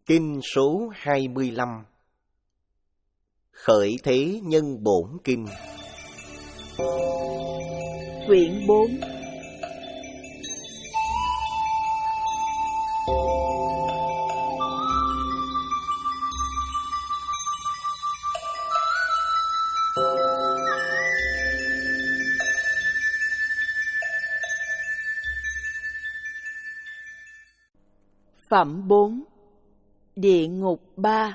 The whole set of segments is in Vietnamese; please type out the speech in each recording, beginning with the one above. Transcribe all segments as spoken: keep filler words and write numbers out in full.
Kinh số hai mươi lăm. Khởi thế nhân bổn kinh. Quyển bốn. Phẩm bốn. Địa ngục ba.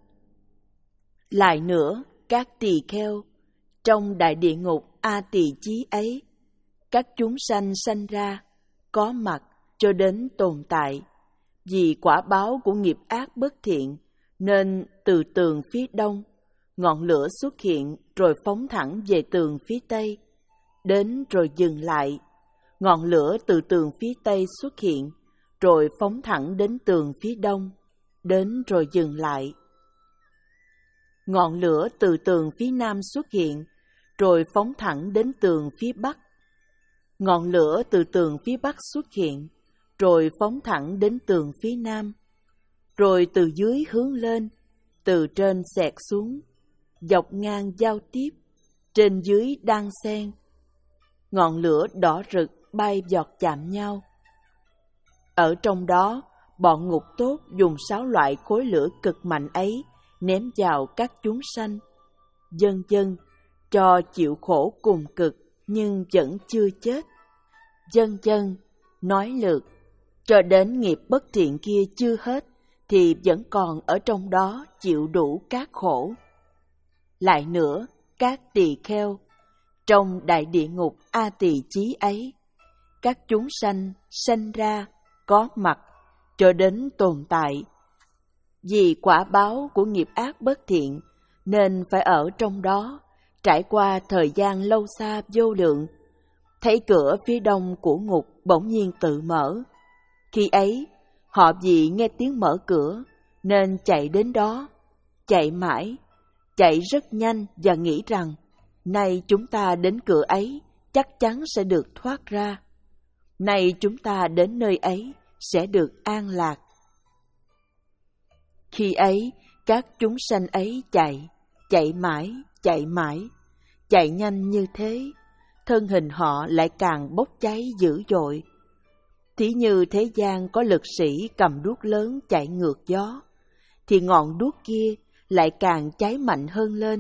Lại nữa, các tỳ kheo, trong đại địa ngục A Tỳ Chí ấy, các chúng sanh sanh ra, có mặt cho đến tồn tại, vì quả báo của nghiệp ác bất thiện, nên từ tường phía đông, ngọn lửa xuất hiện rồi phóng thẳng về tường phía tây, đến rồi dừng lại. Ngọn lửa từ tường phía tây xuất hiện, rồi phóng thẳng đến tường phía đông, đến rồi dừng lại. Ngọn lửa từ tường phía nam xuất hiện, rồi phóng thẳng đến tường phía bắc. Ngọn lửa từ tường phía bắc xuất hiện, rồi phóng thẳng đến tường phía nam. Rồi từ dưới hướng lên, từ trên xẹt xuống, dọc ngang giao tiếp, trên dưới đan xen. Ngọn lửa đỏ rực bay giọt chạm nhau. Ở trong đó, bọn ngục tốt dùng sáu loại khối lửa cực mạnh ấy ném vào các chúng sanh, vân vân, cho chịu khổ cùng cực nhưng vẫn chưa chết, vân vân, nói lượt, cho đến nghiệp bất thiện kia chưa hết thì vẫn còn ở trong đó chịu đủ các khổ. Lại nữa, các tỳ kheo, trong đại địa ngục A Tỳ Chí ấy, các chúng sanh sanh ra, có mặt cho đến tồn tại, vì quả báo của nghiệp ác bất thiện, nên phải ở trong đó, trải qua thời gian lâu xa vô lượng. Thấy cửa phía đông của ngục bỗng nhiên tự mở. Khi ấy, họ vì nghe tiếng mở cửa, nên chạy đến đó, chạy mãi, chạy rất nhanh và nghĩ rằng, nay chúng ta đến cửa ấy, chắc chắn sẽ được thoát ra. Nay chúng ta đến nơi ấy, sẽ được an lạc. Khi ấy, các chúng sanh ấy chạy, chạy mãi, chạy mãi, chạy nhanh như thế, thân hình họ lại càng bốc cháy dữ dội. Thí như thế gian có lực sĩ cầm đuốc lớn chạy ngược gió, thì ngọn đuốc kia lại càng cháy mạnh hơn lên.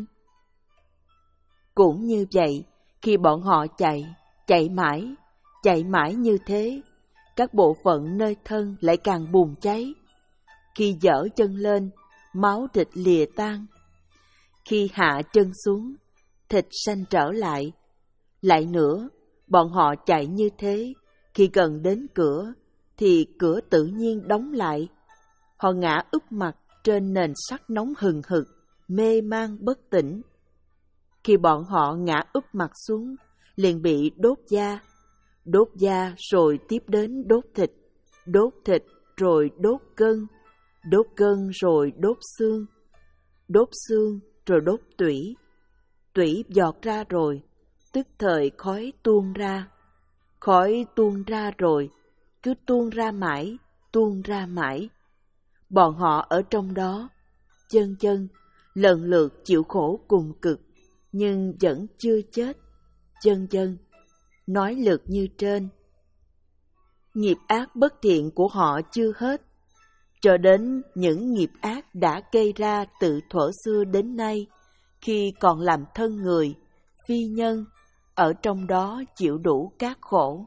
Cũng như vậy, khi bọn họ chạy, chạy mãi, chạy mãi như thế, các bộ phận nơi thân lại càng bùng cháy. Khi giở chân lên, máu thịt lìa tan. Khi hạ chân xuống, thịt sanh trở lại. Lại nữa, bọn họ chạy như thế, khi gần đến cửa, thì cửa tự nhiên đóng lại. Họ ngã úp mặt trên nền sắt nóng hừng hực, mê man bất tỉnh. Khi bọn họ ngã úp mặt xuống, liền bị đốt da. Đốt da rồi tiếp đến đốt thịt, đốt thịt rồi đốt gân, đốt gân rồi đốt xương, đốt xương rồi đốt tủy. Tủy giọt ra rồi, tức thời khói tuôn ra. Khói tuôn ra rồi, cứ tuôn ra mãi, tuôn ra mãi. Bọn họ ở trong đó, chân chân, lần lượt chịu khổ cùng cực, nhưng vẫn chưa chết, chân chân, nói lượt như trên. Nghiệp ác bất thiện của họ chưa hết, cho đến những nghiệp ác đã gây ra từ thuở xưa đến nay, khi còn làm thân người, phi nhân, ở trong đó chịu đủ các khổ.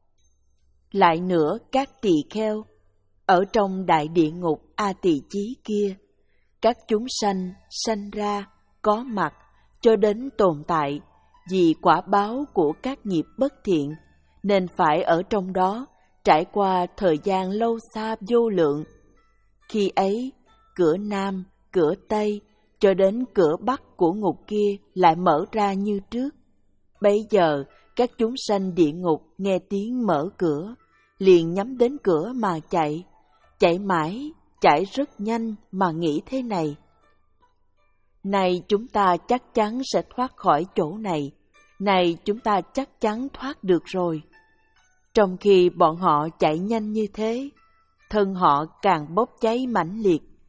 Lại nữa, các tỳ kheo, ở trong đại địa ngục A Tỳ Chí kia, các chúng sanh sanh ra, có mặt cho đến tồn tại, vì quả báo của các nghiệp bất thiện, nên phải ở trong đó, trải qua thời gian lâu xa vô lượng. Khi ấy, cửa nam, cửa tây, cho đến cửa bắc của ngục kia lại mở ra như trước. Bấy giờ, các chúng sanh địa ngục nghe tiếng mở cửa, liền nhắm đến cửa mà chạy, chạy mãi, chạy rất nhanh mà nghĩ thế này: này chúng ta chắc chắn sẽ thoát khỏi chỗ này, này chúng ta chắc chắn thoát được rồi. Trong khi bọn họ chạy nhanh như thế, thân họ càng bốc cháy mãnh liệt,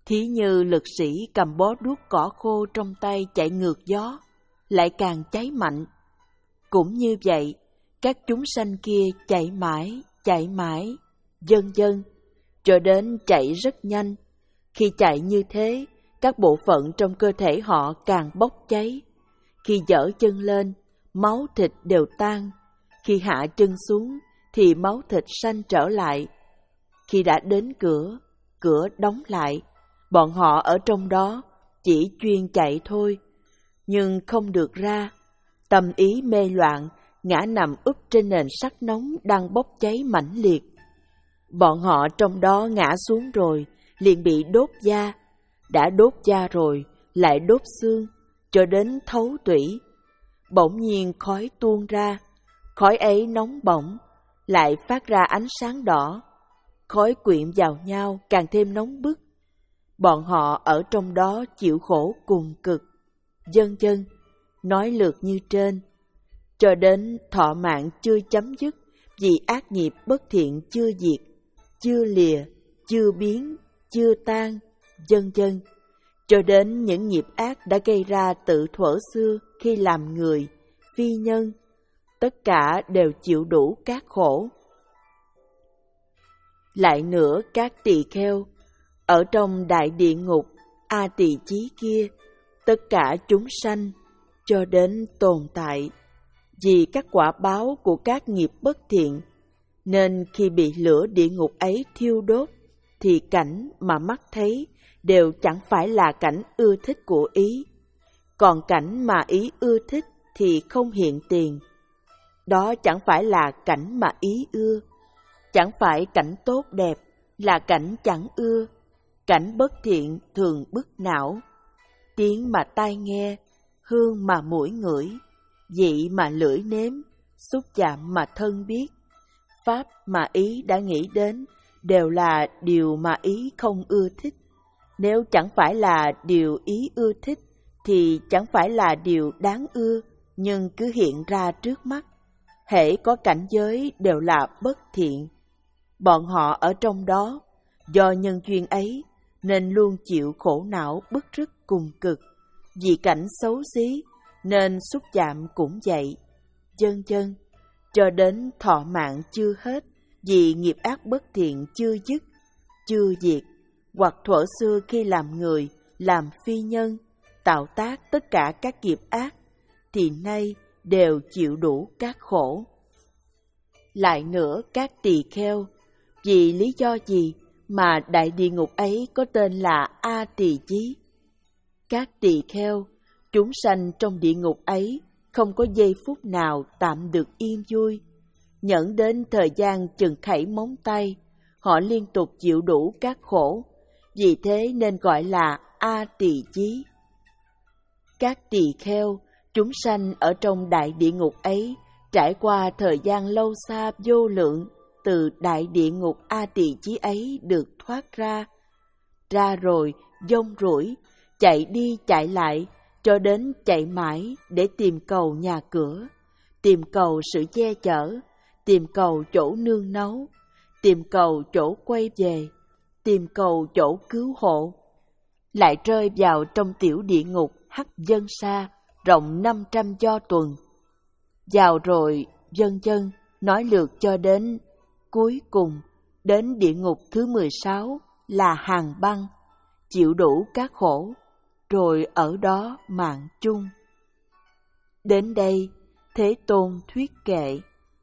Thí như lực sĩ cầm bó đuốc cỏ khô trong tay chạy ngược gió, lại càng cháy mạnh. Cũng như vậy, các chúng sanh kia chạy mãi, chạy mãi, dần dần, cho đến chạy rất nhanh. Khi chạy như thế, các bộ phận trong cơ thể họ càng bốc cháy. Khi giở chân lên, máu thịt đều tan. Khi hạ chân xuống, thì máu thịt sanh trở lại. Khi đã đến cửa, cửa đóng lại. Bọn họ ở trong đó chỉ chuyên chạy thôi, nhưng không được ra. Tâm ý mê loạn, ngã nằm úp trên nền sắt nóng đang bốc cháy mãnh liệt. Bọn họ trong đó ngã xuống rồi, liền bị đốt da. Đã đốt da rồi, lại đốt xương, cho đến thấu tủy. Bỗng nhiên khói tuôn ra, khói ấy nóng bỏng, lại phát ra ánh sáng đỏ. Khói quyện vào nhau càng thêm nóng bức. Bọn họ ở trong đó chịu khổ cùng cực, vân vân, nói lượt như trên, cho đến thọ mạng chưa chấm dứt vì ác nghiệp bất thiện chưa diệt, chưa lìa, chưa biến, chưa tan, vân vân, cho đến những nghiệp ác đã gây ra từ thuở xưa khi làm người, phi nhân, tất cả đều chịu đủ các khổ. Lại nữa các tỳ kheo, ở trong đại địa ngục, A Tỳ Chí kia, tất cả chúng sanh, cho đến tồn tại, vì các quả báo của các nghiệp bất thiện, nên khi bị lửa địa ngục ấy thiêu đốt, thì cảnh mà mắt thấy đều chẳng phải là cảnh ưa thích của ý, còn cảnh mà ý ưa thích thì không hiện tiền. Đó chẳng phải là cảnh mà ý ưa, chẳng phải cảnh tốt đẹp, là cảnh chẳng ưa. Cảnh bất thiện thường bức não, tiếng mà tai nghe, hương mà mũi ngửi, vị mà lưỡi nếm, xúc chạm mà thân biết, pháp mà ý đã nghĩ đến, đều là điều mà ý không ưa thích. Nếu chẳng phải là điều ý ưa thích, thì chẳng phải là điều đáng ưa, nhưng cứ hiện ra trước mắt. Hễ có cảnh giới đều là bất thiện. Bọn họ ở trong đó, do nhân duyên ấy, nên luôn chịu khổ não bức rứt cùng cực. Vì cảnh xấu xí, nên xúc chạm cũng vậy, vân vân, cho đến thọ mạng chưa hết, vì nghiệp ác bất thiện chưa dứt, chưa diệt, hoặc thuở xưa khi làm người, làm phi nhân, tạo tác tất cả các nghiệp ác, thì nay đều chịu đủ các khổ. Lại nữa các tỳ kheo, vì lý do gì mà đại địa ngục ấy có tên là A Tỳ Chí? Các tỳ kheo, chúng sanh trong địa ngục ấy không có giây phút nào tạm được yên vui. Nhẫn đến thời gian chừng khẩy móng tay, họ liên tục chịu đủ các khổ, vì thế nên gọi là A Tỳ Chí. Các tỳ kheo, chúng sanh ở trong đại địa ngục ấy, trải qua thời gian lâu xa vô lượng, từ đại địa ngục A Tỳ Chí ấy được thoát ra. Ra rồi, dông rủi, chạy đi chạy lại, cho đến chạy mãi để tìm cầu nhà cửa, tìm cầu sự che chở, tìm cầu chỗ nương náu, tìm cầu chỗ quay về, tìm cầu chỗ cứu hộ. Lại rơi vào trong tiểu địa ngục Hắc Vân Sa, rộng năm trăm do tuần. Vào rồi, vân vân, nói lượt cho đến cuối cùng, đến địa ngục thứ mười sáu là Hàng Băng, chịu đủ các khổ, rồi ở đó mạng chung. Đến đây, Thế Tôn thuyết kệ: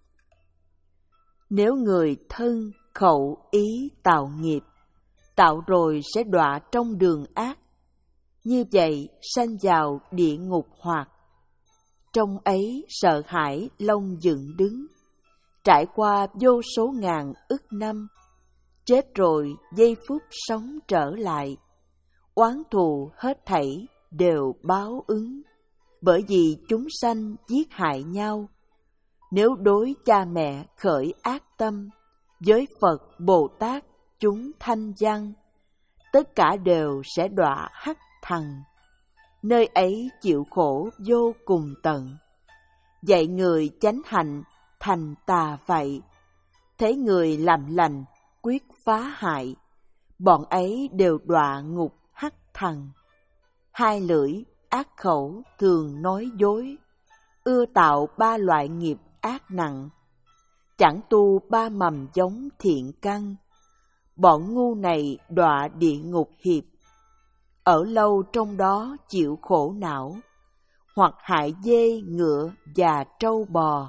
nếu người thân, khẩu, ý tạo nghiệp, tạo rồi sẽ đọa trong đường ác, như vậy sanh vào địa ngục hoạt. Trong ấy sợ hãi lông dựng đứng, trải qua vô số ngàn ức năm, chết rồi giây phút sống trở lại, oán thù hết thảy đều báo ứng, bởi vì chúng sanh giết hại nhau. Nếu đối cha mẹ khởi ác tâm, với Phật, Bồ Tát, chúng thanh văn, tất cả đều sẽ đọa hắc thằng, nơi ấy chịu khổ vô cùng tận. Dạy người chánh hạnh thành tà vậy, thấy người làm lành quyết phá hại, bọn ấy đều đọa ngục hắc thằng. Hai lưỡi, ác khẩu, thường nói dối, ưa tạo ba loại nghiệp ác nặng, chẳng tu ba mầm giống thiện căn. Bọn ngu này đọa địa ngục hiệp, ở lâu trong đó chịu khổ não, hoặc hại dê, ngựa và trâu bò,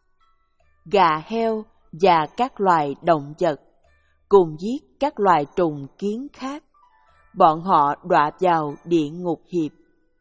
gà heo và các loài động vật, cùng giết các loài trùng kiến khác. Bọn họ đọa vào địa ngục hiệp.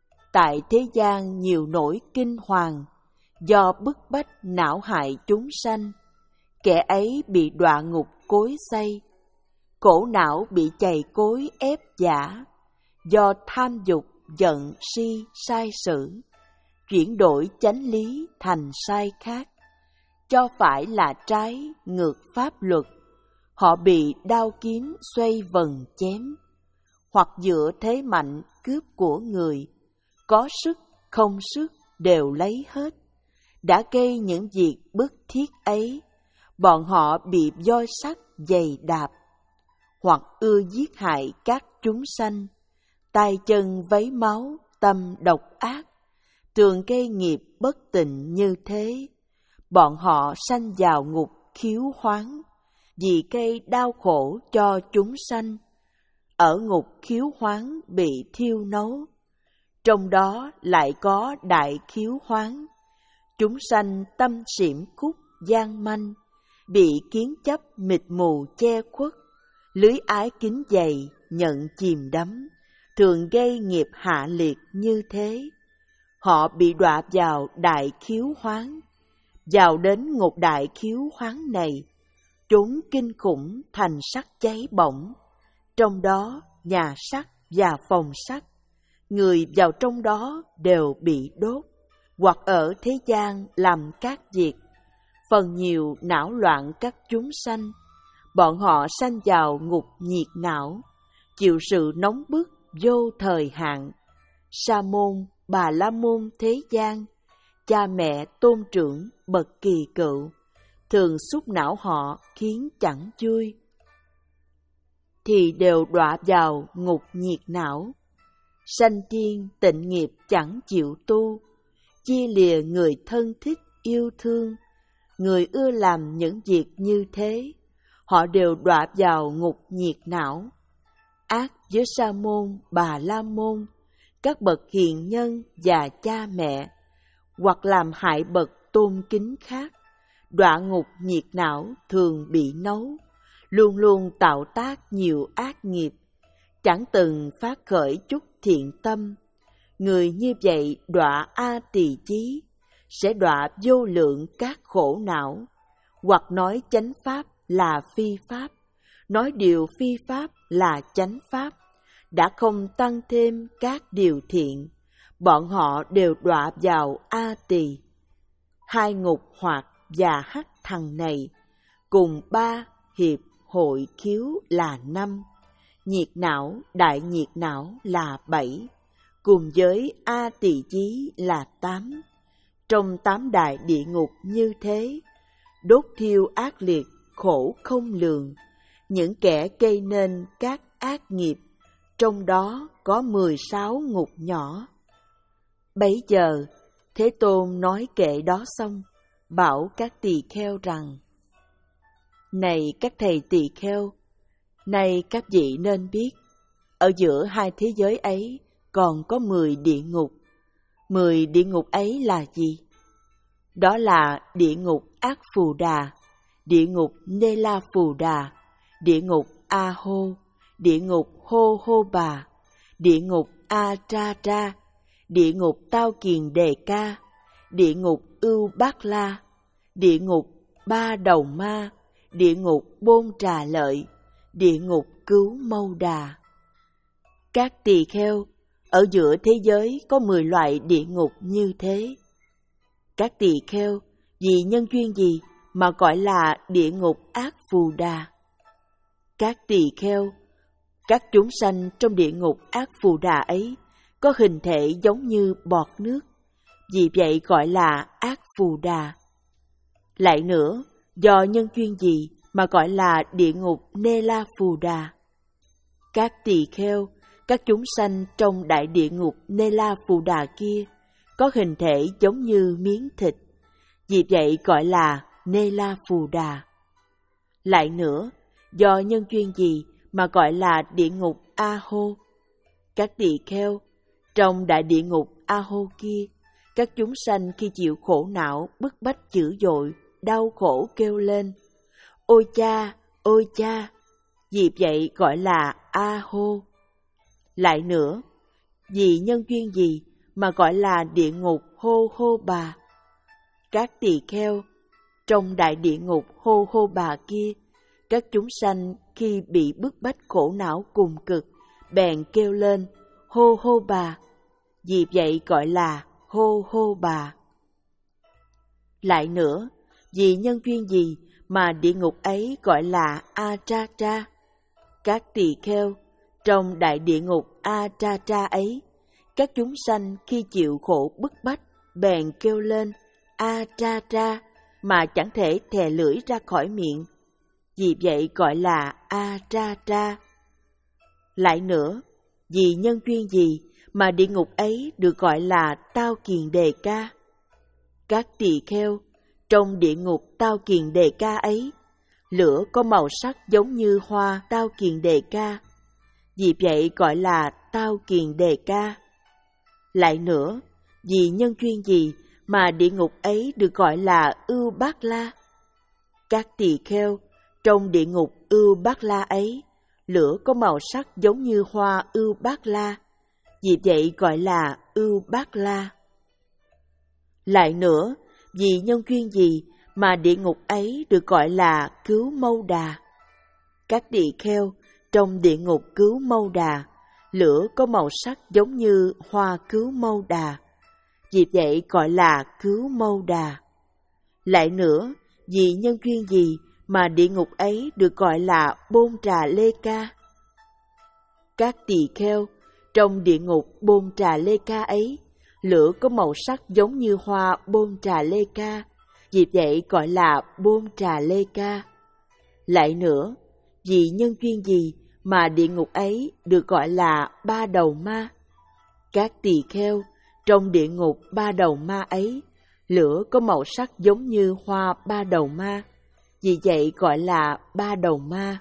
Tại thế gian nhiều nỗi kinh hoàng, do bức bách não hại chúng sanh. Kẻ ấy bị đọa ngục cối xay, khổ não bị chày cối ép giả, do tham dục, giận, si, sai sử, chuyển đổi chánh lý thành sai khác, cho phải là trái, ngược pháp luật. Họ bị đao kiếm xoay vần chém, hoặc dựa thế mạnh cướp của người, có sức không sức đều lấy hết. Đã gây những việc bức thiết ấy, bọn họ bị voi sắt giày đạp, hoặc ưa giết hại các chúng sanh, tay chân vấy máu, tâm độc ác, thường gây nghiệp bất tịnh như thế. Bọn họ sanh vào ngục khiếu hoáng, vì gây đau khổ cho chúng sanh. Ở ngục khiếu hoáng bị thiêu nấu, trong đó lại có đại khiếu hoáng. Chúng sanh tâm xỉm khúc gian manh, bị kiến chấp mịt mù che khuất, lưới ái kính dày nhận chìm đắm, thường gây nghiệp hạ liệt như thế. Họ bị đọa vào đại khiếu hoáng. Vào đến ngục đại khiếu hoáng này, chốn kinh khủng thành sắc cháy bỏng, trong đó nhà sắt và phòng sắt, người vào trong đó đều bị đốt, hoặc ở thế gian làm các việc. Phần nhiều não loạn các chúng sanh, bọn họ sanh vào ngục nhiệt não, chịu sự nóng bức vô thời hạn. Sa môn, Bà La môn thế gian, cha mẹ tôn trưởng bậc kỳ cựu, thường xúc não họ khiến chẳng vui, thì đều đọa vào ngục nhiệt não. Sanh thiên tịnh nghiệp chẳng chịu tu, chia lìa người thân thích yêu thương. Người ưa làm những việc như thế, họ đều đọa vào ngục nhiệt não. Ác với Sa môn, Bà La môn, các bậc hiền nhân và cha mẹ, hoặc làm hại bậc tôn kính khác, đọa ngục nhiệt não thường bị nấu, luôn luôn tạo tác nhiều ác nghiệp, chẳng từng phát khởi chút thiện tâm. Người như vậy đọa A Tỳ chí, sẽ đọa vô lượng các khổ não, hoặc nói chánh pháp là phi pháp, nói điều phi pháp là chánh pháp, đã không tăng thêm các điều thiện. Bọn họ đều đọa vào A Tỳ. Hai ngục hoạt và hắc thằng này, cùng ba hiệp hội khiếu là năm, nhiệt não, đại nhiệt não là bảy, cùng với A Tỳ chí là tám. Trong tám đại địa ngục như thế, đốt thiêu ác liệt, khổ không lường, những kẻ gây nên các ác nghiệp, trong đó có mười sáu ngục nhỏ. Bấy giờ, Thế Tôn nói kệ đó xong, bảo các tỳ kheo rằng: Này các thầy tỳ kheo, nay các vị nên biết, ở giữa hai thế giới ấy còn có mười địa ngục. Mười địa ngục ấy là gì? Đó là địa ngục Ác Phù Đà, địa ngục Nê La Phù Đà, địa ngục A Hô, địa ngục Hô Hô Bà, địa ngục A Tra Tra, địa ngục Tao Kiền Đề Ca, địa ngục Ưu Bát La, địa ngục Ba Đầu Ma, địa ngục Bôn Trà Lợi, địa ngục Cứu Mâu Đà. Các tỳ kheo, ở giữa thế giới có mười loại địa ngục như thế. Các tỳ kheo, vì nhân duyên gì mà gọi là địa ngục Ác Phù Đà? Các tỳ kheo, các chúng sanh trong địa ngục Ác Phù Đà ấy có hình thể giống như bọt nước, vì vậy gọi là Ác Phù Đà. Lại nữa, do nhân duyên gì mà gọi là địa ngục Nê La Phù Đà? Các tỳ kheo, các chúng sanh trong đại địa ngục Nela Phù Đà kia có hình thể giống như miếng thịt, vì vậy gọi là Nela Phù Đà. Lại nữa, do nhân duyên gì mà gọi là địa ngục A Hô? Các tỳ kheo, trong đại địa ngục A Hô kia, các chúng sanh khi chịu khổ não, bức bách dữ dội, đau khổ kêu lên: ôi cha, ôi cha, vì vậy gọi là A Hô. Lại nữa, vì nhân duyên gì mà gọi là địa ngục Hô Hô Bà? Các tỳ kheo, trong đại địa ngục Hô Hô Bà kia, các chúng sanh khi bị bức bách khổ não cùng cực, bèn kêu lên: hô hô bà, vì vậy gọi là hô hô bà. Lại nữa, vì nhân duyên gì mà địa ngục ấy gọi là A-tra-tra? Các tỳ kheo, trong đại địa ngục A-tra-tra ấy, các chúng sanh khi chịu khổ bức bách, bèn kêu lên A-tra-tra mà chẳng thể thè lưỡi ra khỏi miệng, vì vậy gọi là A-tra-tra. Lại nữa, vì nhân duyên gì mà địa ngục ấy được gọi là Tao Kiền Đề Ca? Các tỳ kheo, trong địa ngục Tao Kiền Đề Ca ấy, lửa có màu sắc giống như hoa Tao Kiền Đề Ca, vì vậy gọi là Tao Kiền Đề Ca. Lại nữa, vì nhân duyên gì mà địa ngục ấy được gọi là Ưu Bát La? Các tỳ kheo, trong địa ngục Ưu Bát La ấy, lửa có màu sắc giống như hoa Ưu Bát La, vì vậy gọi là Ưu Bát La. Lại nữa, vì nhân duyên gì mà địa ngục ấy được gọi là Cứu Mâu Đà? Các tỳ kheo, trong địa ngục Cứu Mâu Đà, lửa có màu sắc giống như hoa Cứu Mâu Đà, vì vậy gọi là Cứu Mâu Đà. Lại nữa, vì nhân duyên gì mà địa ngục ấy được gọi là Bôn Trà Lê Ca? Các tỳ kheo, trong địa ngục Bôn Trà Lê Ca ấy, lửa có màu sắc giống như hoa Bôn Trà Lê Ca, vì vậy gọi là Bôn Trà Lê Ca. Lại nữa, vì nhân duyên gì mà địa ngục ấy được gọi là Ba Đầu Ma? Các tỳ kheo, trong địa ngục Ba Đầu Ma ấy, lửa có màu sắc giống như hoa Ba Đầu Ma, vì vậy gọi là Ba Đầu Ma.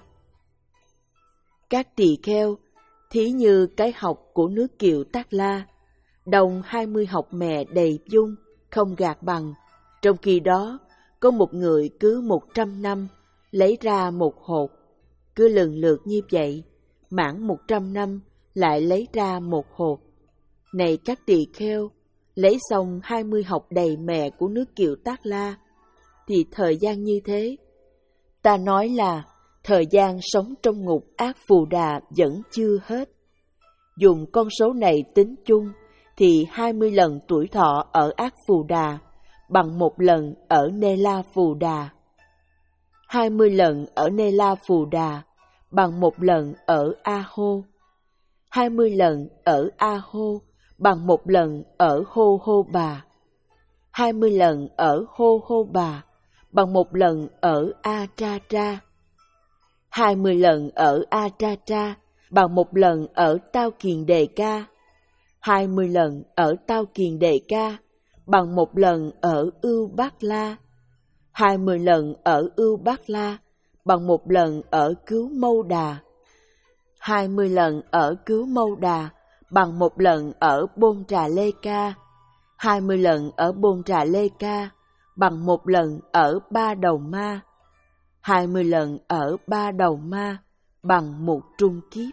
Các tỳ kheo, thí như cái học của nước Kiều Tát La, đồng hai mươi học mè đầy dung, không gạt bằng, trong khi đó có một người cứ một trăm năm lấy ra một hột, cứ lần lượt như vậy, mãn một trăm năm lại lấy ra một hột. Này các tỳ kheo, lấy xong hai mươi học đầy mè của nước Kiều Tát La, thì thời gian như thế, ta nói là thời gian sống trong ngục ác Phù Đà vẫn chưa hết. Dùng con số này tính chung thì hai mươi lần tuổi thọ ở ác Phù Đà bằng một lần ở Nê La Phù Đà. hai mươi lần ở Nê La Phù Đà bằng một lần ở A Hô. hai mươi lần ở A Hô bằng một lần ở Hô Hô Bà. hai mươi lần ở Hô Hô Bà bằng một lần ở A Tra Tra. hai mươi lần ở A Tra Tra bằng một lần ở Tao Kiền Đề Ca. hai mươi lần ở Tao Kiền Đề Ca bằng một lần ở Ưu Bát La. hai mươi lần ở Ưu Bát La bằng một lần ở Cứu Mâu Đà. hai mươi lần ở Cứu Mâu Đà bằng một lần ở Bôn Trà Lê Ca. hai mươi lần ở Bôn Trà Lê Ca bằng một lần ở Ba Đầu Ma. hai mươi lần ở Ba Đầu Ma bằng một trung kiếp.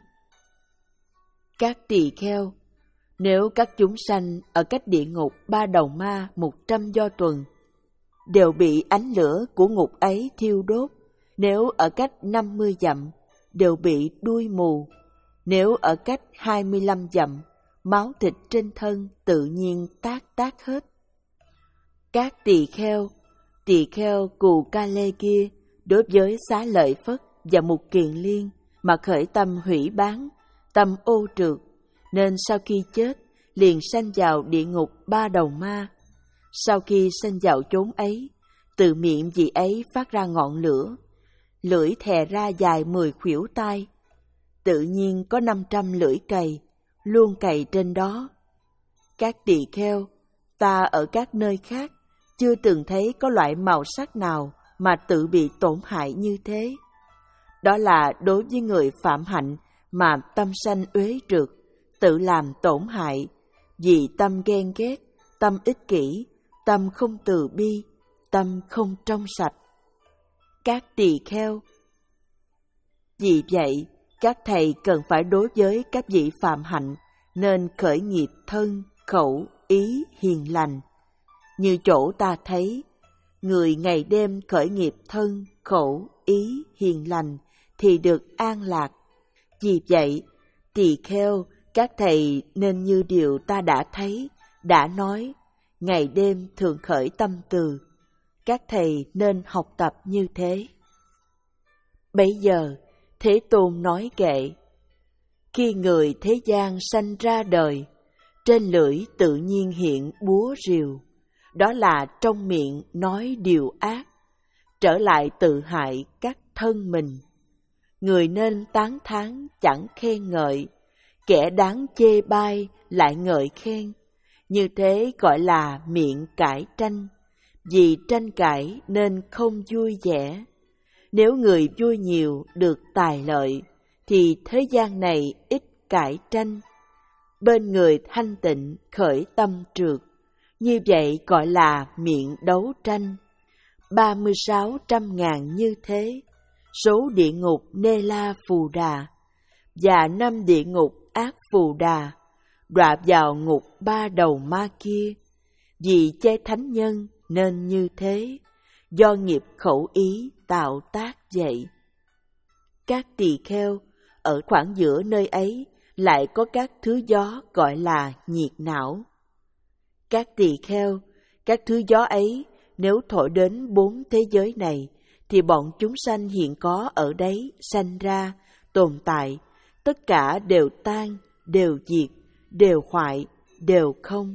Các tỳ kheo, nếu các chúng sanh ở cách địa ngục Ba Đầu Ma một trăm do tuần đều bị ánh lửa của ngục ấy thiêu đốt, nếu ở cách năm mươi dặm đều bị đuôi mù, nếu ở cách hai mươi lăm dặm máu thịt trên thân tự nhiên tát tát hết. Các tỳ kheo, tỳ kheo Cù Ca Lê kia đối với Xá Lợi Phất và Mục Kiền Liên mà khởi tâm hủy bán, tâm ô trượt, nên sau khi chết liền sanh vào địa ngục Ba Đầu Ma. Sau khi sanh vào chốn ấy, từ miệng vị ấy phát ra ngọn lửa, lưỡi thè ra dài mười khuỷu tay. tự nhiên có năm trăm lưỡi cày, luôn cày trên đó. Các tỳ kheo, ta ở các nơi khác chưa từng thấy có loại màu sắc nào mà tự bị tổn hại như thế. Đó là đối với người phạm hạnh mà tâm sanh uế trượt, tự làm tổn hại, vì tâm ghen ghét, tâm ích kỷ, tâm không từ bi, tâm không trong sạch. Các tỳ kheo, vì vậy, các thầy cần phải đối với các vị phạm hạnh nên khởi nghiệp thân, khẩu, ý hiền lành. Như chỗ ta thấy, người ngày đêm khởi nghiệp thân, khẩu, ý hiền lành thì được an lạc. Vì vậy, tỳ kheo, các thầy nên như điều ta đã thấy, đã nói, ngày đêm thường khởi tâm từ. Các thầy nên học tập như thế. Bấy giờ, Thế Tôn nói kệ: khi người thế gian sanh ra đời, trên lưỡi tự nhiên hiện búa rìu, đó là trong miệng nói điều ác, trở lại tự hại các thân mình. Người nên tán thán chẳng khen ngợi, kẻ đáng chê bai lại ngợi khen. Như thế gọi là miệng cãi tranh, vì tranh cãi nên không vui vẻ. Nếu người vui nhiều được tài lợi, thì thế gian này ít cãi tranh. Bên người thanh tịnh khởi tâm trượt, như vậy gọi là miệng đấu tranh. Ba mươi sáu trăm ngàn như thế, số địa ngục Nê La Phù Đà, và năm địa ngục Ác Phù Đà, đọa vào ngục ba đầu ma kia. Vì chê thánh nhân nên như thế, do nghiệp khẩu ý tạo tác vậy. Các tỳ kheo, ở khoảng giữa nơi ấy lại có các thứ gió gọi là nhiệt não. Các tỳ kheo, các thứ gió ấy nếu thổi đến bốn thế giới này, thì bọn chúng sanh hiện có ở đấy sanh ra, tồn tại, tất cả đều tan, đều diệt, đều hoại, đều không.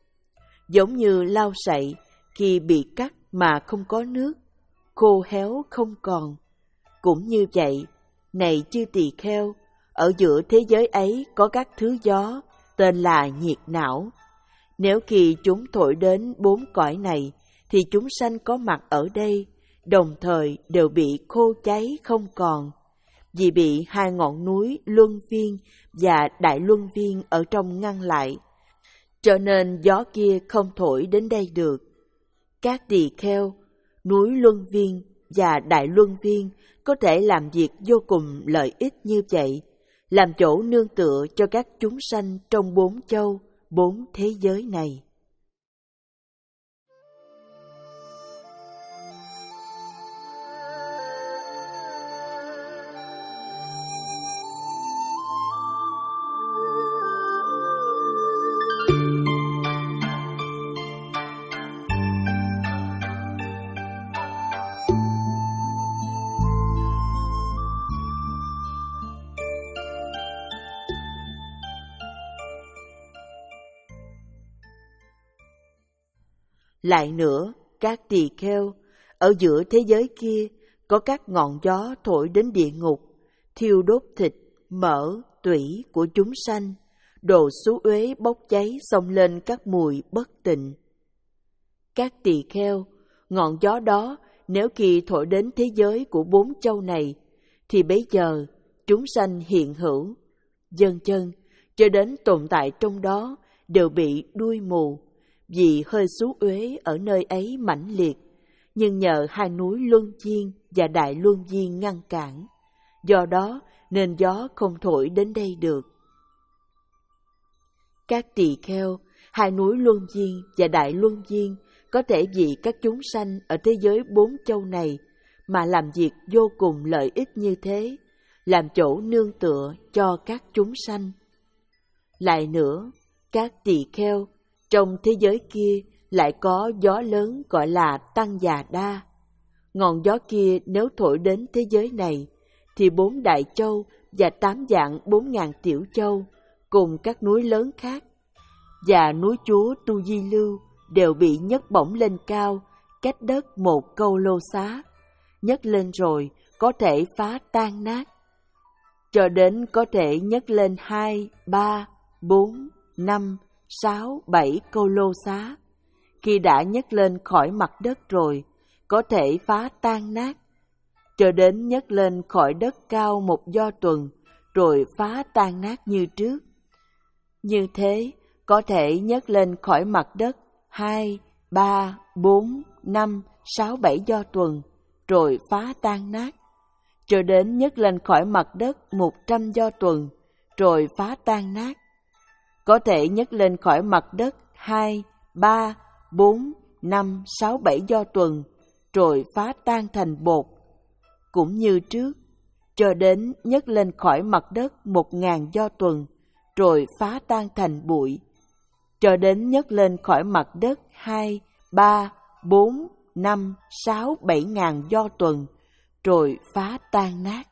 Giống như lau sậy khi bị cắt mà không có nước, khô héo không còn. Cũng như vậy, này chư tỳ kheo, ở giữa thế giới ấy có các thứ gió tên là nhiệt não. Nếu khi chúng thổi đến bốn cõi này, thì chúng sanh có mặt ở đây, đồng thời đều bị khô cháy không còn, vì bị hai ngọn núi Luân Viên và Đại Luân Viên ở trong ngăn lại, cho nên gió kia không thổi đến đây được. Các tỳ kheo, núi Luân Viên và Đại Luân Viên có thể làm việc vô cùng lợi ích như vậy, làm chỗ nương tựa cho các chúng sanh trong bốn châu, bốn thế giới này. Lại nữa, các tỳ kheo, ở giữa thế giới kia có các ngọn gió thổi đến địa ngục, thiêu đốt thịt, mỡ, tủy của chúng sanh, đồ xú uế bốc cháy xông lên các mùi bất tịnh. Các tỳ kheo, ngọn gió đó nếu khi thổi đến thế giới của bốn châu này, thì bấy giờ chúng sanh hiện hữu, dần chân, cho đến tồn tại trong đó đều bị đuôi mù, vì hơi xú uế ở nơi ấy mãnh liệt, nhưng nhờ hai núi Luân Viên và Đại Luân Viên ngăn cản, do đó nên gió không thổi đến đây được. Các tỳ kheo, hai núi Luân Viên và Đại Luân Viên có thể vì các chúng sanh ở thế giới bốn châu này mà làm việc vô cùng lợi ích như thế, làm chỗ nương tựa cho các chúng sanh. Lại nữa, các tỳ kheo, trong thế giới kia lại có gió lớn gọi là Tăng Già Đa. Ngọn gió kia nếu thổi đến thế giới này, thì bốn đại châu và tám dạng bốn ngàn tiểu châu, cùng các núi lớn khác, và núi chúa Tu Di Lưu đều bị nhấc bổng lên cao, cách đất một câu lô xá. Nhấc lên rồi có thể phá tan nát. cho đến có thể nhấc lên hai, ba, bốn, năm, sáu, bảy câu lô xá. Khi đã nhấc lên khỏi mặt đất rồi, có thể phá tan nát, cho đến nhấc lên khỏi đất cao một do tuần, rồi phá tan nát như trước. Như thế, có thể nhấc lên khỏi mặt đất hai, ba, bốn, năm, sáu, bảy do tuần, rồi phá tan nát, cho đến nhấc lên khỏi mặt đất một trăm do tuần, rồi phá tan nát. Có thể nhấc lên khỏi mặt đất hai, ba, bốn, năm, sáu, bảy do tuần, rồi phá tan thành bột. Cũng như trước, cho đến nhấc lên khỏi mặt đất một ngàn do tuần, rồi phá tan thành bụi. Cho đến nhấc lên khỏi mặt đất hai, ba, bốn, năm, sáu, bảy ngàn do tuần, rồi phá tan nát.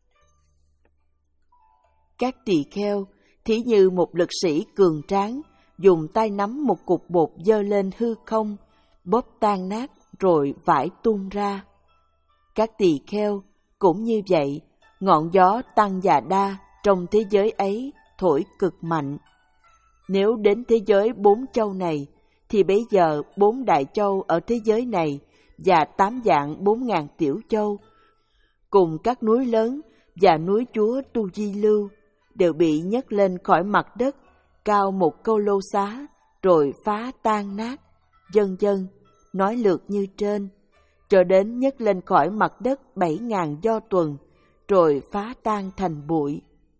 Các tỳ kheo, thí như một lực sĩ cường tráng, dùng tay nắm một cục bột dơ lên hư không, bóp tan nát rồi vải tung ra. Các tỳ kheo cũng như vậy, ngọn gió Tăng Già Đa trong thế giới ấy thổi cực mạnh. Nếu đến thế giới bốn châu này, thì bây giờ bốn đại châu ở thế giới này và tám dạng bốn ngàn tiểu châu, cùng các núi lớn và núi chúa Tu Di Lưu, đều bị nhấc lên khỏi mặt đất, cao một câu lô xá, rồi phá tan nát, vân vân, nói lượt như trên, cho đến nhấc lên khỏi mặt đất bảy ngàn do tuần, rồi phá tan thành bụi.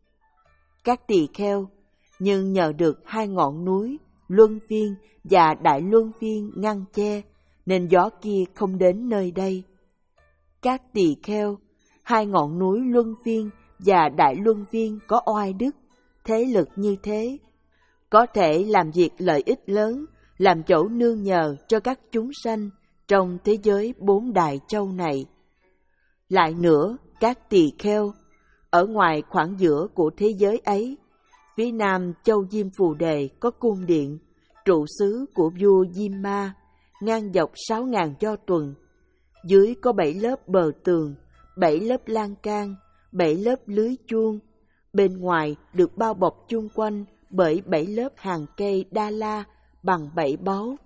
Các tỳ kheo, nhưng nhờ được hai ngọn núi, Luân Phiên và Đại Luân Phiên ngăn che, nên gió kia không đến nơi đây. Các tỳ kheo, hai ngọn núi Luân Phiên và Đại Luân Phiên có oai đức, thế lực như thế, có thể làm việc lợi ích lớn, làm chỗ nương nhờ cho các chúng sanh trong thế giới bốn đại châu này. Lại nữa, các tỳ kheo, ở ngoài khoảng giữa của thế giới ấy, phía nam châu Diêm Phù Đề có cung điện, trụ xứ của vua Diêm Ma, ngang dọc sáu ngàn do tuần. Dưới có bảy lớp bờ tường, bảy lớp lan can, bảy lớp lưới chuông. Bên ngoài được bao bọc chung quanh bởi bảy lớp hàng cây đa la bằng bảy báu: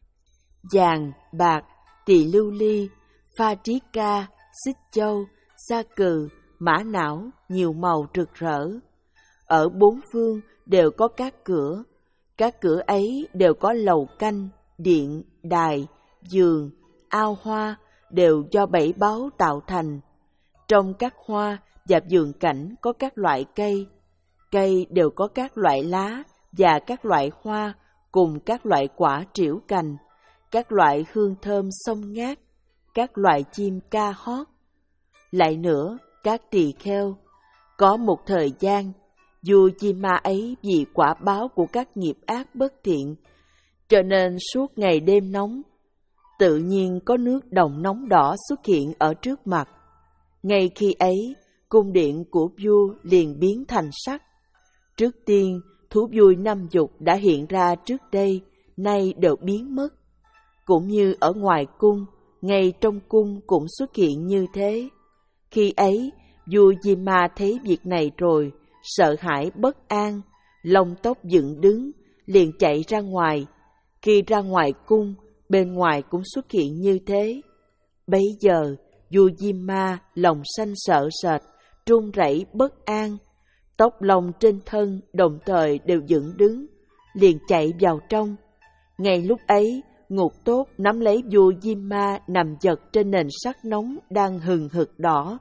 vàng, bạc, tỳ lưu ly, pha trí ca, xích châu, sa cừ, mã não, nhiều màu rực rỡ. Ở bốn phương đều có các cửa, các cửa ấy đều có lầu canh, điện, đài, giường, ao hoa, đều do bảy báu tạo thành. Trong các hoa và vườn cảnh có các loại cây, cây đều có các loại lá và các loại hoa cùng các loại quả trĩu cành, các loại hương thơm xông ngát, các loại chim ca hót. Lại nữa, các tỳ kheo, có một thời gian, vua Diêm Ma ấy vì quả báo của các nghiệp ác bất thiện, cho nên suốt ngày đêm nóng. Tự nhiên có nước đồng nóng đỏ xuất hiện ở trước mặt. Ngay khi ấy, cung điện của vua liền biến thành sắt. Trước tiên, thú vui năm dục đã hiện ra trước đây, nay đều biến mất. Cũng như ở ngoài cung, ngay trong cung cũng xuất hiện như thế. Khi ấy, vua Diêm Ma thấy việc này rồi, sợ hãi bất an, lông tóc dựng đứng, liền chạy ra ngoài. Khi ra ngoài cung, bên ngoài cũng xuất hiện như thế. Bấy giờ, vua Diêm Ma lòng sanh sợ sệt, run rẩy bất an, tóc lông trên thân đồng thời đều dựng đứng, liền chạy vào trong. Ngay lúc ấy, Ngục Tốt nắm lấy vua Diêm Ma nằm giật trên nền sắt nóng đang hừng hực đỏ.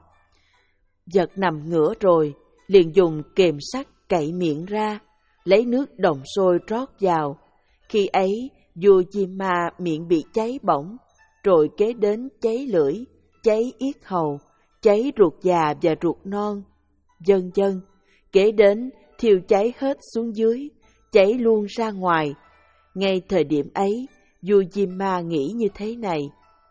Giật nằm ngửa rồi, liền dùng kềm sắt cậy miệng ra, lấy nước đồng sôi rót vào. Khi ấy, vua Diêm Ma miệng bị cháy bỏng, rồi kế đến cháy lưỡi, cháy yết hầu, cháy ruột già và ruột non, vân vân. Kế đến thiêu cháy hết xuống dưới, cháy luôn ra ngoài. Ngay thời điểm ấy, vua Diêm Ma nghĩ như thế này: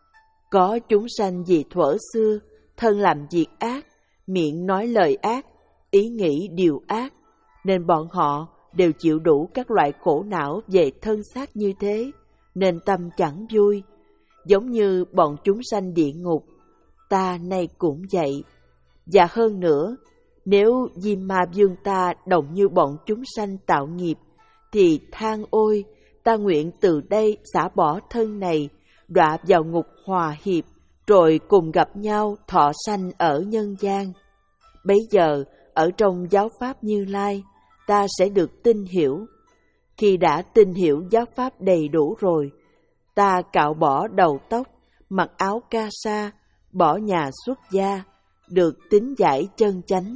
có chúng sanh vì thuở xưa, thân làm việc ác, miệng nói lời ác, ý nghĩ điều ác, nên bọn họ đều chịu đủ các loại khổ não về thân xác như thế, nên tâm chẳng vui. Giống như bọn chúng sanh địa ngục, ta nay cũng vậy. Và hơn nữa, Nếu Diêm Ma Vương ta động như bọn chúng sanh tạo nghiệp, thì than ôi, ta nguyện từ đây xả bỏ thân này, đọa vào ngục hòa hiệp, rồi cùng gặp nhau thọ sanh ở nhân gian. Bấy giờ, ở trong giáo pháp Như Lai, ta sẽ được tin hiểu. Khi đã tin hiểu giáo pháp đầy đủ rồi, ta cạo bỏ đầu tóc, mặc áo ca sa, bỏ nhà xuất gia, được tín giải chân chánh.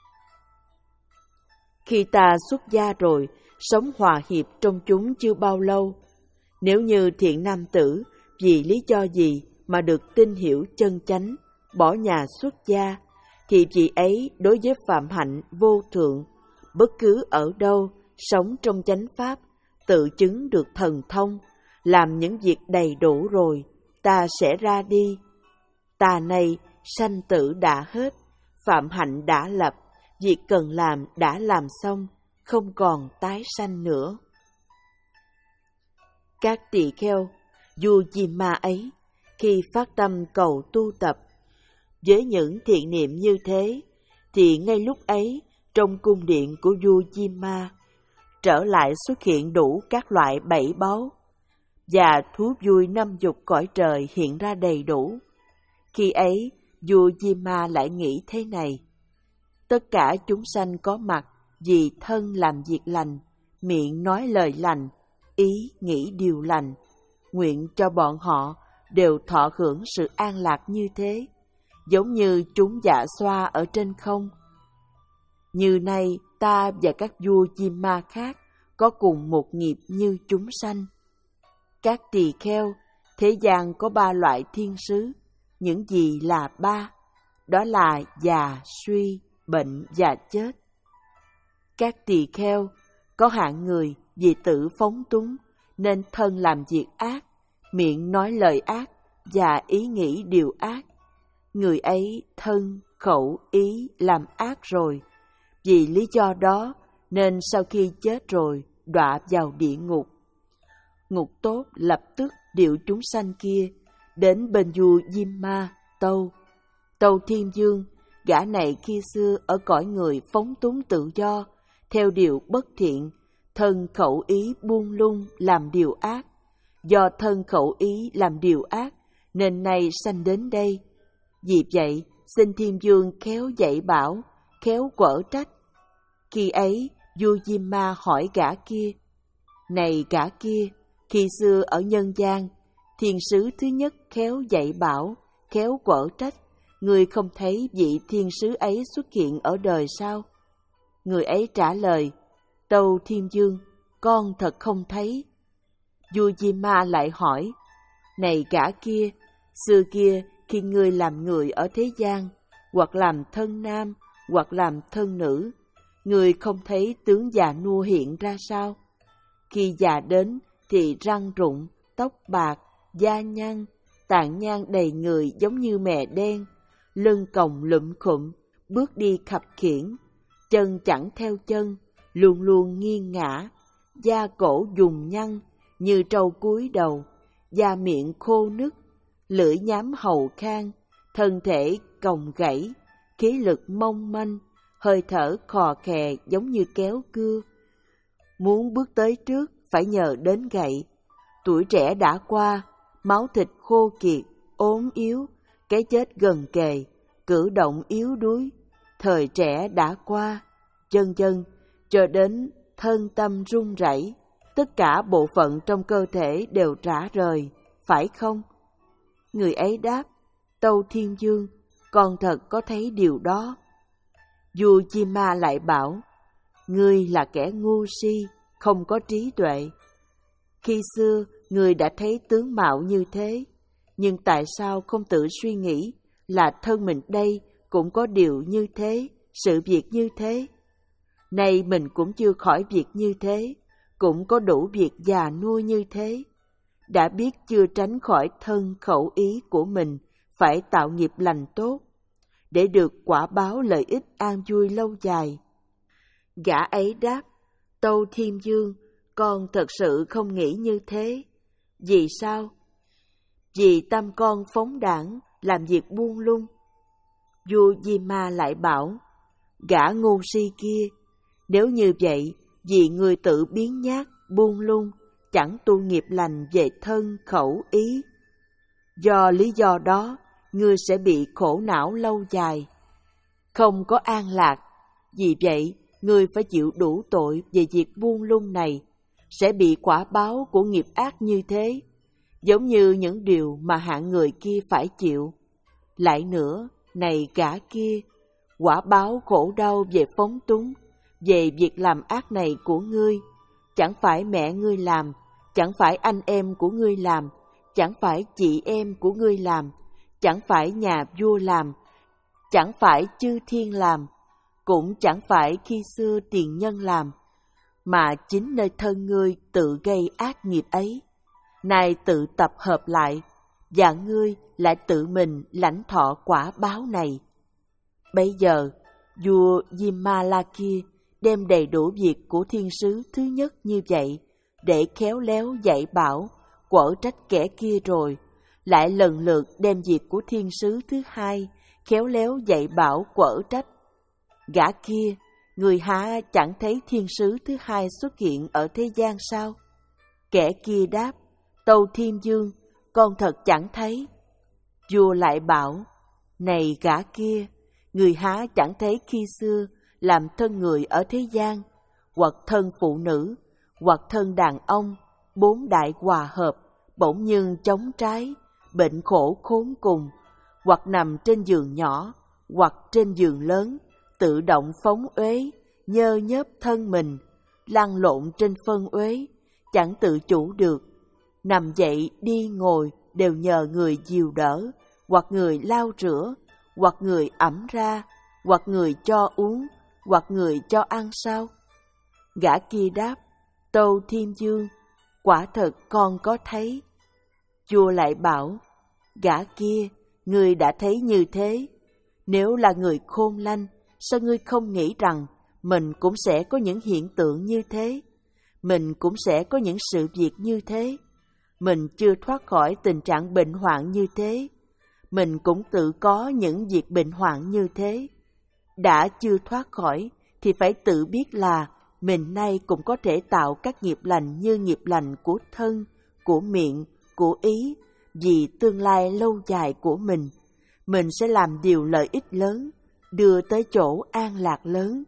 Khi ta xuất gia rồi, sống hòa hiệp trong chúng chưa bao lâu, nếu như thiện nam tử vì lý do gì mà được tin hiểu chân chánh, bỏ nhà xuất gia, thì vị ấy đối với phạm hạnh vô thượng, bất cứ ở đâu, sống trong chánh pháp, tự chứng được thần thông, làm những việc đầy đủ rồi, ta sẽ ra đi. Ta này, sanh tử đã hết, phạm hạnh đã lập, việc cần làm đã làm xong, không còn tái sanh nữa. Các tỳ kheo, Du Diêm Ma ấy, khi phát tâm cầu tu tập, với những thiện niệm như thế, thì ngay lúc ấy, trong cung điện của vua Diêm Ma, trở lại xuất hiện đủ các loại bảy báu, và thú vui năm dục cõi trời hiện ra đầy đủ. Khi ấy, vua Diêm Ma lại nghĩ thế này: tất cả chúng sanh có mặt vì thân làm việc lành, miệng nói lời lành, ý nghĩ điều lành, nguyện cho bọn họ đều thọ hưởng sự an lạc như thế, giống như chúng dạ xoa ở trên không. Như nay, ta và các vua Diêm Ma khác có cùng một nghiệp như chúng sanh. Các tỳ kheo, thế gian có ba loại thiên sứ. Những gì là ba? Đó là già, suy, bệnh và chết. Các tỳ kheo, có hạng người vì tự phóng túng nên thân làm việc ác, miệng nói lời ác và ý nghĩ điều ác. Người ấy thân, khẩu, ý làm ác rồi. Vì lý do đó nên sau khi chết rồi đọa vào địa ngục. Ngục tốt lập tức điệu chúng sanh kia đến bên vua Diêm Ma, Tâu. Tâu Thiên Vương, gã này khi xưa ở cõi người phóng túng tự do, theo điều bất thiện, thân khẩu ý buông lung làm điều ác. Do thân khẩu ý làm điều ác, nên nay sanh đến đây. Vì vậy, xin Thiên Vương khéo dạy bảo, khéo quở trách. Khi ấy, vua Diêm Ma hỏi gã kia: này gã kia, khi xưa ở nhân gian, thiên sứ thứ nhất khéo dạy bảo, khéo quở trách, người không thấy vị thiên sứ ấy xuất hiện ở đời sao? Người ấy trả lời: Tâu Thiên Vương, con thật không thấy. Vua Diêm Ma lại hỏi: này gã kia, xưa kia khi ngươi làm người ở thế gian, hoặc làm thân nam, hoặc làm thân nữ, ngươi không thấy tướng già nua hiện ra sao? Khi già đến thì răng rụng, tóc bạc, da nhăn, tàn nhang đầy người giống như mè đen, lưng còng lụm khụm, bước đi khập khiễng, chân chẳng theo chân, luôn luôn nghiêng ngã, da cổ dùng nhăn như trâu cúi đầu, da miệng khô nứt, lưỡi nhám hầu khang, thân thể còng gãy, khí lực mong manh, hơi thở khò khè giống như kéo cưa. Muốn bước tới trước phải nhờ đến gậy. Tuổi trẻ đã qua, máu thịt khô kiệt, ốm yếu, cái chết gần kề, cử động yếu đuối. Thời trẻ đã qua, chân chân, cho đến thân tâm run rẩy, tất cả bộ phận trong cơ thể đều rã rời, phải không? Người ấy đáp: Tâu Thiên Vương, con thật có thấy điều đó. Vua Diêm Ma lại bảo: ngươi là kẻ ngu si, không có trí tuệ. Khi xưa, ngươi đã thấy tướng mạo như thế, nhưng tại sao không tự suy nghĩ là thân mình đây cũng có điều như thế, sự việc như thế? Nay mình cũng chưa khỏi việc như thế, cũng có đủ việc già nua như thế. Đã biết chưa tránh khỏi thân khẩu ý của mình, phải tạo nghiệp lành tốt, để được quả báo lợi ích an vui lâu dài. Gã ấy đáp: Tâu Thiên Vương, con thật sự không nghĩ như thế. Vì sao? Vì tâm con phóng đãng, làm việc buông lung. Vua Diêm Ma lại bảo: Gã ngu si kia, nếu như vậy, vì ngươi tự biến nhát, buông lung, chẳng tu nghiệp lành về thân khẩu ý. Do lý do đó, ngươi sẽ bị khổ não lâu dài, không có an lạc. Vì vậy, ngươi phải chịu đủ tội về việc buông lung này, sẽ bị quả báo của nghiệp ác như thế, giống như những điều mà hạng người kia phải chịu. Lại nữa, này gã kia, quả báo khổ đau về phóng túng, về việc làm ác này của ngươi, chẳng phải mẹ ngươi làm, chẳng phải anh em của ngươi làm, chẳng phải chị em của ngươi làm, chẳng phải nhà vua làm, chẳng phải chư thiên làm, cũng chẳng phải khi xưa tiền nhân làm, mà chính nơi thân ngươi tự gây ác nghiệp ấy. Nay tự tập hợp lại, và ngươi lại tự mình lãnh thọ quả báo này. Bây giờ, vua Vimala kia đem đầy đủ việc của thiên sứ thứ nhất như vậy, để khéo léo dạy bảo, quở trách kẻ kia rồi, lại lần lượt đem việc của thiên sứ thứ hai, khéo léo dạy bảo quở trách. Gã kia, người há chẳng thấy thiên sứ thứ hai xuất hiện ở thế gian sao? Kẻ kia đáp, tâu Thiên Dương, con thật chẳng thấy. Vua lại bảo, này gã kia, người há chẳng thấy khi xưa làm thân người ở thế gian, hoặc thân phụ nữ, hoặc thân đàn ông, bốn đại hòa hợp, bỗng nhiên chống trái, bệnh khổ khốn cùng, hoặc nằm trên giường nhỏ, hoặc trên giường lớn, tự động phóng uế, nhơ nhớp thân mình, lăn lộn trên phân uế, chẳng tự chủ được. Nằm dậy đi ngồi đều nhờ người dìu đỡ, hoặc người lau rửa, hoặc người ẵm ra, hoặc người cho uống, hoặc người cho ăn sao? Gã kia đáp, tâu Thiên Dương, quả thật con có thấy. Vua lại bảo, gã kia, ngươi đã thấy như thế. Nếu là người khôn lanh, sao ngươi không nghĩ rằng mình cũng sẽ có những hiện tượng như thế? Mình cũng sẽ có những sự việc như thế. Mình chưa thoát khỏi tình trạng bệnh hoạn như thế. Mình cũng tự có những việc bệnh hoạn như thế. Đã chưa thoát khỏi thì phải tự biết là mình nay cũng có thể tạo các nghiệp lành như nghiệp lành của thân, của miệng, của ý, vì tương lai lâu dài của mình. Mình sẽ làm điều lợi ích lớn, đưa tới chỗ an lạc lớn.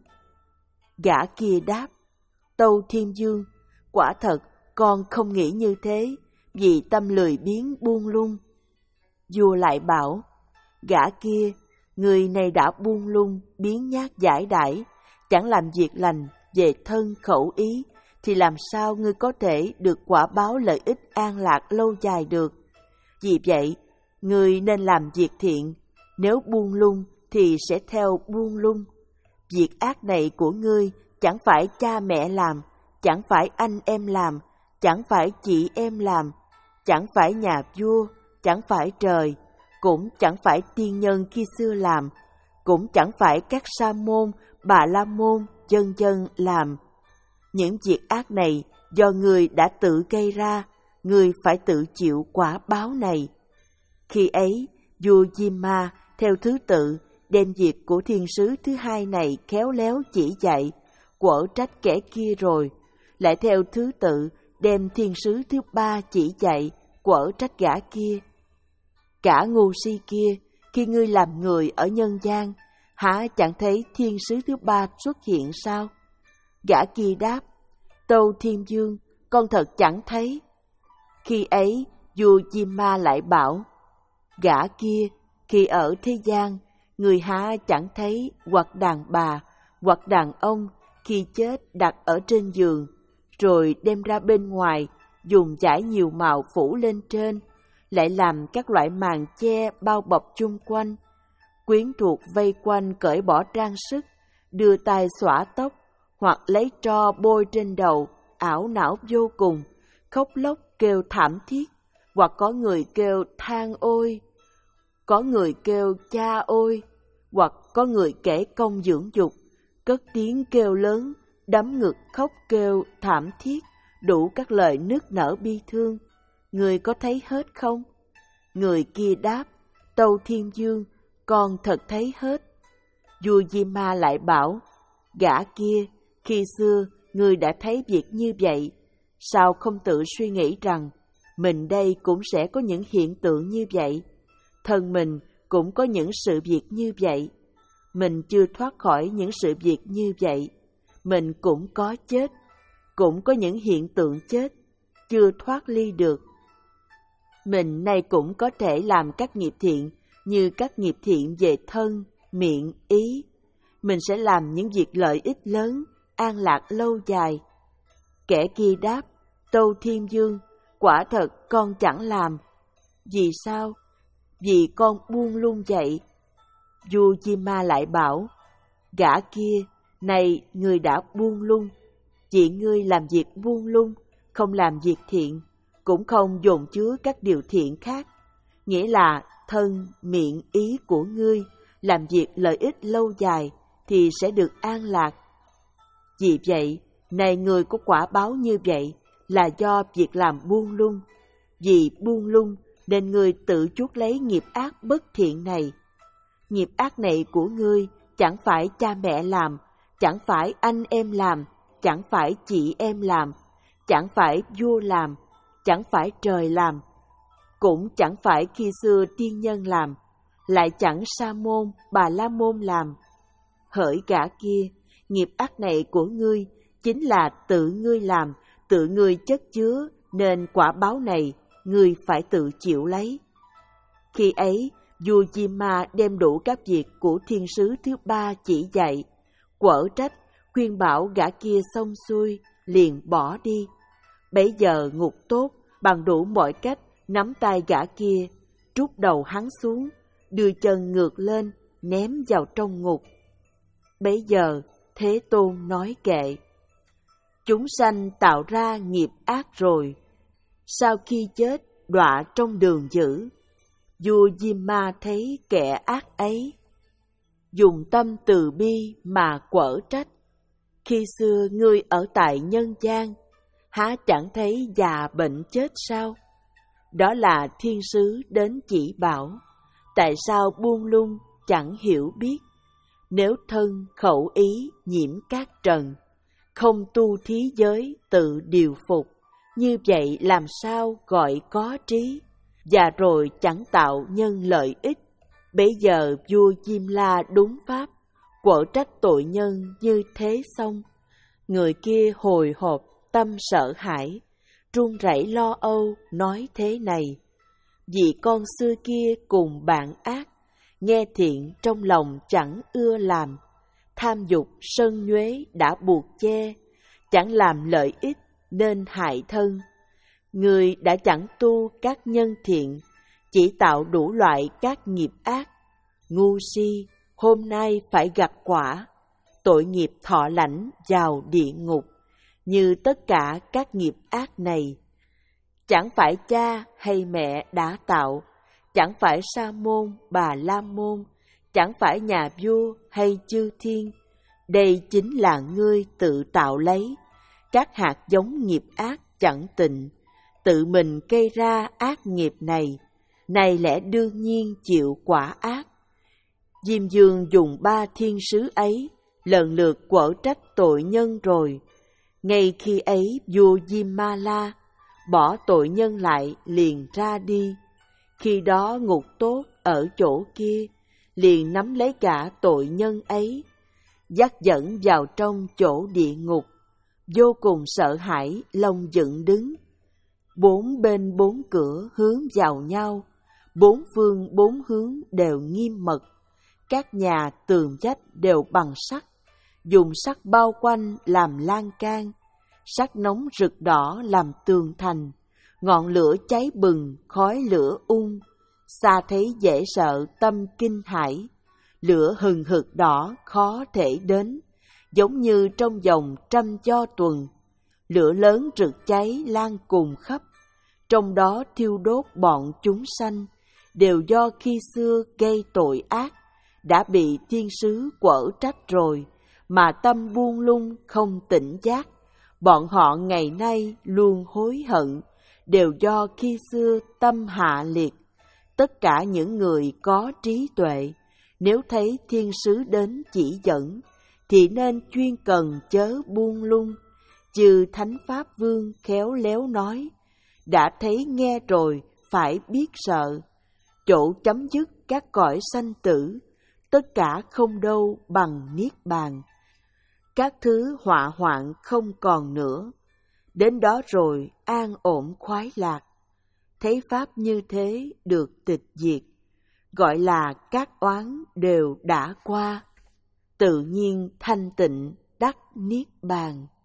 Gã kia đáp, tâu Thiên Dương, quả thật con không nghĩ như thế, vì tâm lười biếng buông lung. Vua lại bảo, gã kia, người này đã buông lung, biếng nhác giải đãi, chẳng làm việc lành về thân khẩu ý, thì làm sao ngươi có thể được quả báo lợi ích an lạc lâu dài được? Vì vậy, ngươi nên làm việc thiện, nếu buông lung thì sẽ theo buông lung. Việc ác này của ngươi chẳng phải cha mẹ làm, chẳng phải anh em làm, chẳng phải chị em làm, chẳng phải nhà vua, chẳng phải trời, cũng chẳng phải tiên nhân khi xưa làm, cũng chẳng phải các sa môn, bà la môn, vân vân làm. Những việc ác này do ngươi đã tự gây ra, ngươi phải tự chịu quả báo này. Khi ấy, vua Vima theo thứ tự đem việc của thiên sứ thứ hai này khéo léo chỉ dạy, quở trách kẻ kia rồi, lại theo thứ tự đem thiên sứ thứ ba chỉ dạy, quở trách gã kia. Cả ngu si kia, khi ngươi làm người ở nhân gian, hả chẳng thấy thiên sứ thứ ba xuất hiện sao? Gã kia đáp, tâu Thiên Dương, con thật chẳng thấy. Khi ấy, vua Vima lại bảo, gã kia, khi ở thế gian, người há chẳng thấy hoặc đàn bà, hoặc đàn ông khi chết đặt ở trên giường, rồi đem ra bên ngoài, dùng vải nhiều màu phủ lên trên, lại làm các loại màn che bao bọc chung quanh. Quyến thuộc vây quanh cởi bỏ trang sức, đưa tay xõa tóc, hoặc lấy tro bôi trên đầu, ảo não vô cùng, khóc lóc kêu thảm thiết, hoặc có người kêu than ôi, có người kêu cha ôi, hoặc có người kể công dưỡng dục, cất tiếng kêu lớn, đấm ngực khóc kêu thảm thiết, đủ các lời nức nở bi thương. Người có thấy hết không? Người kia đáp, tâu Thiên Dương, con thật thấy hết. vua Diêm Ma lại bảo, gã kia, khi xưa ngươi đã thấy việc như vậy, sao không tự suy nghĩ rằng mình đây cũng sẽ có những hiện tượng như vậy, thân mình cũng có những sự việc như vậy, mình chưa thoát khỏi những sự việc như vậy, mình cũng có chết, cũng có những hiện tượng chết, chưa thoát ly được. Mình nay cũng có thể làm các nghiệp thiện như các nghiệp thiện về thân, miệng, ý. Mình sẽ làm những việc lợi ích lớn, an lạc lâu dài. Kẻ kia đáp, Tâu Thiên Vương, quả thật con chẳng làm. Vì sao? Vì con buông lung vậy. Vua Diêm Ma lại bảo, gã kia, này ngươi đã buông lung. Chỉ ngươi làm việc buông lung, không làm việc thiện, cũng không dồn chứa các điều thiện khác. Nghĩa là thân, miệng, ý của ngươi làm việc lợi ích lâu dài thì sẽ được an lạc. Vì vậy, này người có quả báo như vậy là do việc làm buông lung. Vì buông lung nên ngươi tự chuốc lấy nghiệp ác bất thiện này. Nghiệp ác này của ngươi chẳng phải cha mẹ làm, chẳng phải anh em làm, chẳng phải chị em làm, chẳng phải vua làm, chẳng phải trời làm, cũng chẳng phải khi xưa tiên nhân làm, lại chẳng Sa môn, Bà La môn làm. Hỡi gã kia, nghiệp ác này của ngươi chính là tự ngươi làm, tự ngươi chất chứa, nên quả báo này ngươi phải tự chịu lấy. Khi ấy, vua Diêm Ma đem đủ các việc của thiên sứ thứ ba chỉ dạy, quở trách, khuyên bảo gã kia xong xuôi, liền bỏ đi. Bấy giờ Ngục Tốt bằng đủ mọi cách nắm tay gã kia, trút đầu hắn xuống, đưa chân ngược lên, ném vào trong ngục. Bấy giờ Thế Tôn nói kệ, chúng sanh tạo ra nghiệp ác rồi, sau khi chết đọa trong đường dữ. Vua Diêm Ma thấy kẻ ác ấy, dùng tâm từ bi mà quở trách, khi xưa ngươi ở tại nhân gian, há chẳng thấy già bệnh chết sao? Đó là thiên sứ đến chỉ bảo, tại sao buông lung chẳng hiểu biết. Nếu thân khẩu ý nhiễm các trần, không tu thí giới tự điều phục, như vậy làm sao gọi có trí, và rồi chẳng tạo nhân lợi ích. Bấy giờ vua Diêm La đúng pháp, quở trách tội nhân như thế xong. Người kia hồi hộp, tâm sợ hãi, run rẩy lo âu, nói thế này, vì con xưa kia cùng bạn ác, nghe thiện trong lòng chẳng ưa làm, tham dục sân nhuế đã buộc che, chẳng làm lợi ích nên hại thân. Người đã chẳng tu các nhân thiện, chỉ tạo đủ loại các nghiệp ác, ngu si hôm nay phải gặt quả, tội nghiệp thọ lãnh vào địa ngục, như tất cả các nghiệp ác này. Chẳng phải cha hay mẹ đã tạo, chẳng phải Sa môn, Bà La môn, chẳng phải nhà vua hay chư thiên. Đây chính là ngươi tự tạo lấy, các hạt giống nghiệp ác chẳng tịnh, tự mình gây ra ác nghiệp này, này lẽ đương nhiên chịu quả ác. Diêm Vương dùng ba thiên sứ ấy, lần lượt quở trách tội nhân rồi. Ngay khi ấy vua Diêm Ma La bỏ tội nhân lại liền ra đi. Khi đó Ngục Tốt ở chỗ kia liền nắm lấy cả tội nhân ấy, dắt dẫn vào trong chỗ địa ngục, vô cùng sợ hãi, lông dựng đứng. Bốn bên bốn cửa hướng vào nhau, bốn phương bốn hướng đều nghiêm mật, các nhà tường vách đều bằng sắt, dùng sắt bao quanh làm lan can, sắt nóng rực đỏ làm tường thành, ngọn lửa cháy bừng, khói lửa ung, xa thấy dễ sợ tâm kinh hãi, lửa hừng hực đỏ khó thể đến, giống như trong vòng trăm cho tuần, lửa lớn rực cháy lan cùng khắp, trong đó thiêu đốt bọn chúng sanh, đều do khi xưa gây tội ác, đã bị thiên sứ quở trách rồi, mà tâm buông lung không tỉnh giác. Bọn họ ngày nay luôn hối hận, đều do khi xưa tâm hạ liệt. Tất cả những người có trí tuệ Nếu thấy thiên sứ đến chỉ dẫn, thì nên chuyên cần chớ buông lung. Chư Thánh Pháp Vương khéo léo nói, đã thấy nghe rồi phải biết sợ. Chỗ chấm dứt các cõi sanh tử, tất cả không đâu bằng niết bàn. Các thứ họa hoạn không còn nữa, đến đó rồi an ổn khoái lạc. Thấy pháp như thế được tịch diệt, gọi là các oán đều đã qua, tự nhiên thanh tịnh đắc niết bàn.